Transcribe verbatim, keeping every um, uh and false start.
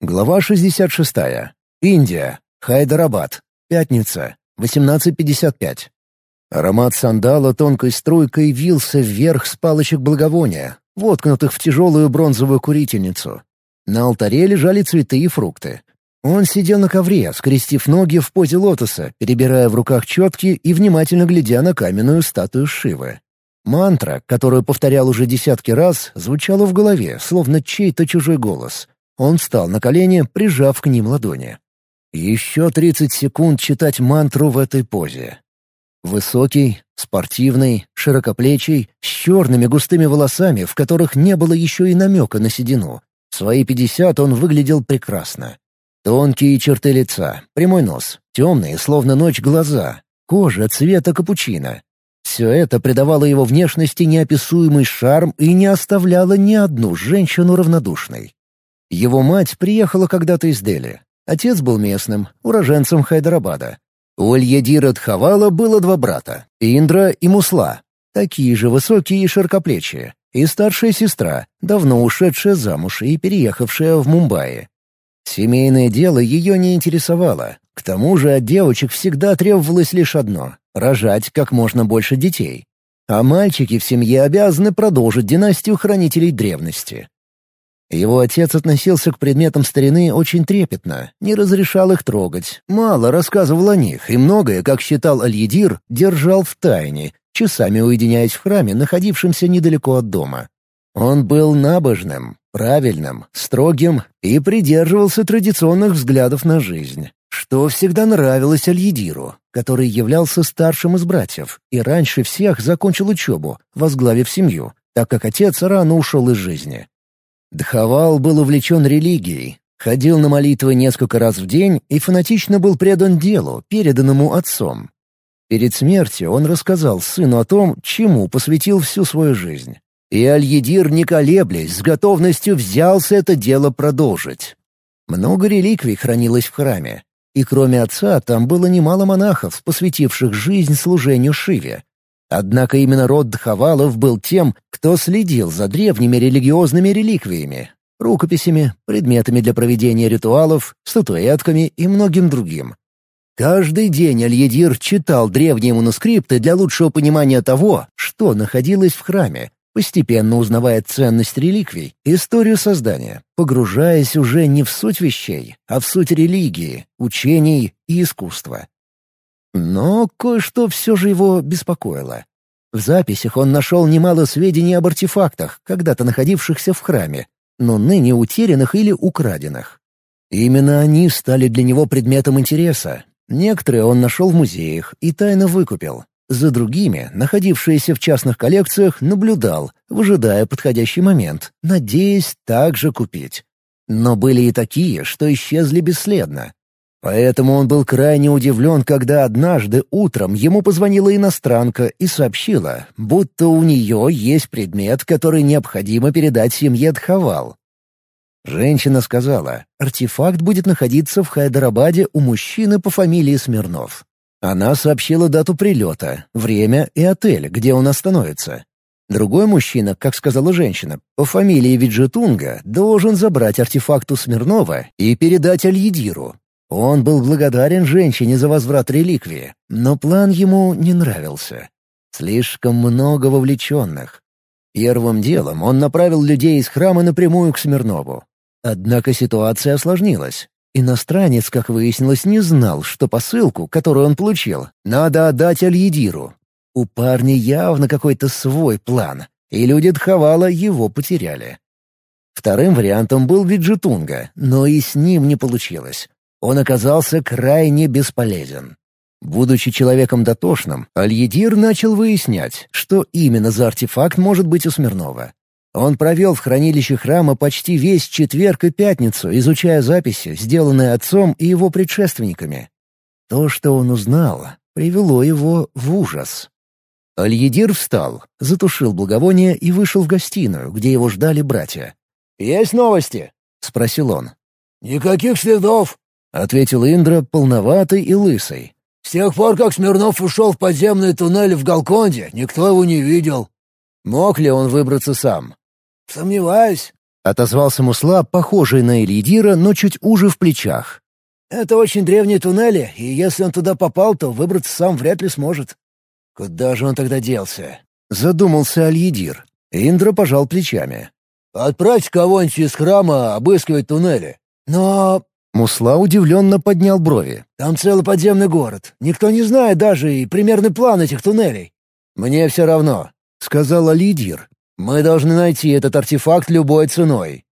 Глава шестьдесят шесть. Индия. Хайдарабад. Пятница. восемнадцать пятьдесят пять. Аромат сандала тонкой струйкой вился вверх с палочек благовония, воткнутых в тяжелую бронзовую курительницу. На алтаре лежали цветы и фрукты. Он сидел на ковре, скрестив ноги в позе лотоса, перебирая в руках четки и внимательно глядя на каменную статую Шивы. Мантра, которую повторял уже десятки раз, звучала в голове, словно чей-то чужой голос. Он встал на колени, прижав к ним ладони. Еще тридцать секунд читать мантру в этой позе. Высокий, спортивный, широкоплечий, с черными густыми волосами, в которых не было еще и намека на седину. В свои пятьдесят он выглядел прекрасно. Тонкие черты лица, прямой нос, темные, словно ночь, глаза, кожа цвета капучино. Все это придавало его внешности неописуемый шарм и не оставляло ни одну женщину равнодушной. Его мать приехала когда-то из Дели. Отец был местным, уроженцем Хайдарабада. У Альядира Дхавала было два брата — Индра и Мусла, такие же высокие и широкоплечие, и старшая сестра, давно ушедшая замуж и переехавшая в Мумбаи. Семейное дело ее не интересовало. К тому же от девочек всегда требовалось лишь одно — рожать как можно больше детей. А мальчики в семье обязаны продолжить династию хранителей древности. Его отец относился к предметам старины очень трепетно, не разрешал их трогать, мало рассказывал о них и многое, как считал Альядир, держал в тайне, часами уединяясь в храме, находившемся недалеко от дома. Он был набожным, правильным, строгим и придерживался традиционных взглядов на жизнь, что всегда нравилось Альядиру, который являлся старшим из братьев и раньше всех закончил учебу, возглавив семью, так как отец рано ушел из жизни. Дхавал был увлечен религией, ходил на молитвы несколько раз в день и фанатично был предан делу, переданному отцом. Перед смертью он рассказал сыну о том, чему посвятил всю свою жизнь. И Альядир, не колеблясь, с готовностью взялся это дело продолжить. Много реликвий хранилось в храме, и кроме отца там было немало монахов, посвятивших жизнь служению Шиве. Однако именно род Дхавалов был тем, кто следил за древними религиозными реликвиями, рукописями, предметами для проведения ритуалов, статуэтками и многим другим. Каждый день Альядир читал древние манускрипты для лучшего понимания того, что находилось в храме, постепенно узнавая ценность реликвий, историю создания, погружаясь уже не в суть вещей, а в суть религии, учений и искусства. Но кое-что все же его беспокоило. В записях он нашел немало сведений об артефактах, когда-то находившихся в храме, но ныне утерянных или украденных. Именно они стали для него предметом интереса. Некоторые он нашел в музеях и тайно выкупил. За другими, находившиеся в частных коллекциях, наблюдал, выжидая подходящий момент, надеясь также купить. Но были и такие, что исчезли бесследно. Поэтому он был крайне удивлен, когда однажды утром ему позвонила иностранка и сообщила, будто у нее есть предмет, который необходимо передать семье Дхавал. Женщина сказала, артефакт будет находиться в Хайдарабаде у мужчины по фамилии Смирнов. Она сообщила дату прилета, время и отель, где он остановится. Другой мужчина, как сказала женщина, по фамилии Виджетунга, должен забрать артефакт у Смирнова и передать Альядиру. Он был благодарен женщине за возврат реликвии, но план ему не нравился. Слишком много вовлеченных. Первым делом он направил людей из храма напрямую к Смирнову. Однако ситуация осложнилась. Иностранец, как выяснилось, не знал, что посылку, которую он получил, надо отдать Альядиру. У парня явно какой-то свой план, и люди Дхавала его потеряли. Вторым вариантом был Виджетунга, но и с ним не получилось. Он оказался крайне бесполезен. Будучи человеком дотошным, Альядир начал выяснять, что именно за артефакт может быть у Смирнова. Он провел в хранилище храма почти весь четверг и пятницу, изучая записи, сделанные отцом и его предшественниками. То, что он узнал, привело его в ужас. Альядир встал, затушил благовоние и вышел в гостиную, где его ждали братья. «Есть новости?» — спросил он. «Никаких следов», — ответил Индра, полноватый и лысый. «С тех пор, как Смирнов ушел в подземный туннель в Галконде, никто его не видел». «Мог ли он выбраться сам?» «Сомневаюсь. Отозвался Мусла, похожий на Эльидира, но чуть уже в плечах. «Это очень древние туннели, и если он туда попал, то выбраться сам вряд ли сможет». «Куда же он тогда делся?» — задумался Аль-Едир. Индра пожал плечами. «Отправь кого-нибудь из храма обыскивать туннели». «Но...» Мусла удивленно поднял брови. «Там целый подземный город. Никто не знает даже и примерный план этих туннелей». «Мне все равно», — сказал Аль-Едир. «Мы должны найти этот артефакт любой ценой.